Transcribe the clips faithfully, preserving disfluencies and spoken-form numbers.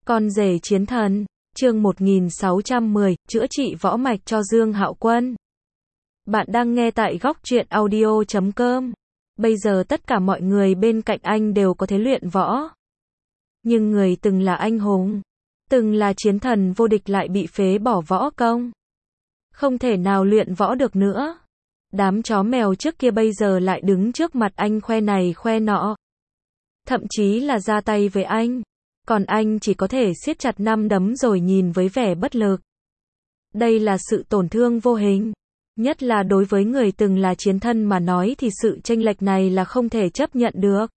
Con rể chiến thần, chương một nghìn sáu trăm mười, chữa trị võ mạch cho Dương Hạo Quân. Bạn đang nghe tại góc truyện audio chấm com. Bây giờ tất cả mọi người bên cạnh anh đều có thể luyện võ. Nhưng người từng là anh hùng, từng là chiến thần vô địch lại bị phế bỏ võ công. Không thể nào luyện võ được nữa. Đám chó mèo trước kia bây giờ lại đứng trước mặt anh khoe này khoe nọ. Thậm chí là ra tay với anh. Còn anh chỉ có thể siết chặt nắm đấm rồi nhìn với vẻ bất lực. Đây là sự tổn thương vô hình. Nhất là đối với người từng là chiến thân mà nói thì sự chênh lệch này là không thể chấp nhận được.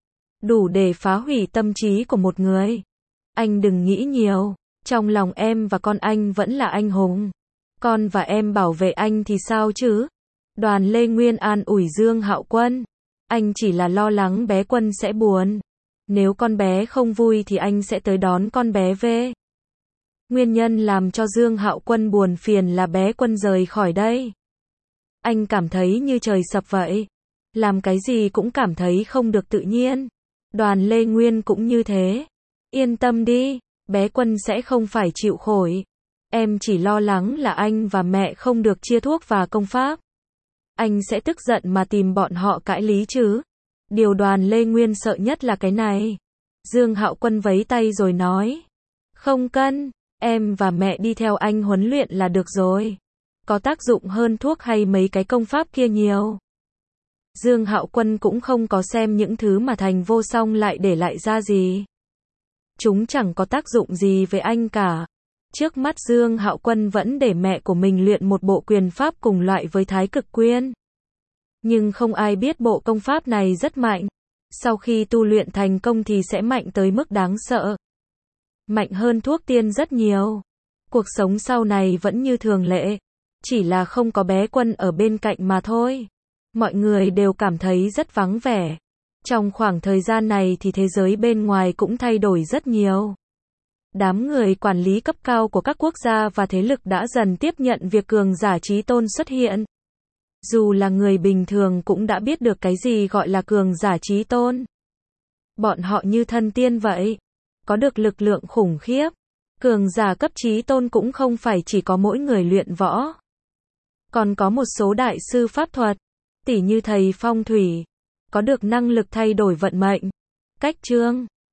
Đủ để phá hủy tâm trí của một người. Anh đừng nghĩ nhiều. Trong lòng em và con anh vẫn là anh hùng. Con và em bảo vệ anh thì sao chứ? Đoàn Lê Nguyên an ủi Dương Hạo Quân. Anh chỉ là lo lắng bé Quân sẽ buồn. Nếu con bé không vui thì anh sẽ tới đón con bé về. Nguyên nhân làm cho Dương Hạo Quân buồn phiền là bé Quân rời khỏi đây. Anh cảm thấy như trời sập vậy. Làm cái gì cũng cảm thấy không được tự nhiên. Đoàn Lê Nguyên cũng như thế. Yên tâm đi, bé Quân sẽ không phải chịu khổ. Em chỉ lo lắng là anh và mẹ không được chia thuốc và công pháp. Anh sẽ tức giận mà tìm bọn họ cãi lý chứ. Điều Đoàn Lê Nguyên sợ nhất là cái này. Dương Hạo Quân vẫy tay rồi nói. Không cần, em và mẹ đi theo anh huấn luyện là được rồi. Có tác dụng hơn thuốc hay mấy cái công pháp kia nhiều. Dương Hạo Quân cũng không có xem những thứ mà Thành Vô Song lại để lại ra gì. Chúng chẳng có tác dụng gì với anh cả. Trước mắt Dương Hạo Quân vẫn để mẹ của mình luyện một bộ quyền pháp cùng loại với Thái Cực Quyên. Nhưng không ai biết bộ công pháp này rất mạnh. Sau khi tu luyện thành công thì sẽ mạnh tới mức đáng sợ. Mạnh hơn thuốc tiên rất nhiều. Cuộc sống sau này vẫn như thường lệ. Chỉ là không có bé Quân ở bên cạnh mà thôi. Mọi người đều cảm thấy rất vắng vẻ. Trong khoảng thời gian này thì thế giới bên ngoài cũng thay đổi rất nhiều. Đám người quản lý cấp cao của các quốc gia và thế lực đã dần tiếp nhận việc cường giả chí tôn xuất hiện. Dù là người bình thường cũng đã biết được cái gì gọi là cường giả chí tôn. Bọn họ như thần tiên vậy. Có được lực lượng khủng khiếp. Cường giả cấp chí tôn cũng không phải chỉ có mỗi người luyện võ. Còn có một số đại sư pháp thuật. Tỉ như thầy phong thủy. Có được năng lực thay đổi vận mệnh. Cách chương.